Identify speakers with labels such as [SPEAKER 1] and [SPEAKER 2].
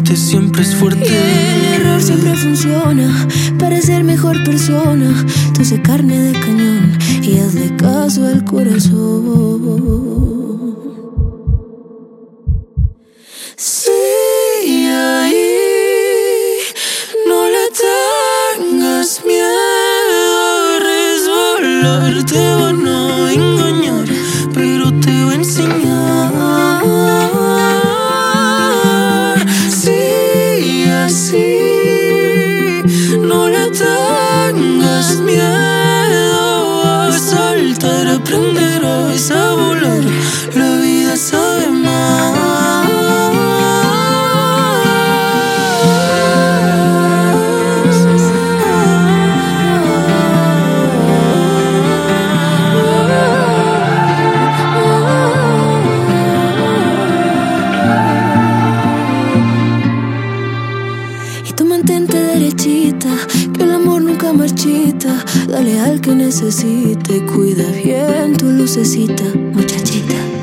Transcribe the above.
[SPEAKER 1] amarte siempre es fuerte.
[SPEAKER 2] Y el error siempre funciona para ser mejor persona. Tú sé carne de cañón y hazle caso al corazón. Sí, ahí no le tengas miedo a resbalar. Te van a engañar, pero te va a enseñar. Sí, así no le tengas miedo a saltar. Aprenderás a volar, la vida sabe más. Tú mantente derechita, que el amor nunca marchita. Dale al que necesite y cuida bien tu lucecita, muchachita.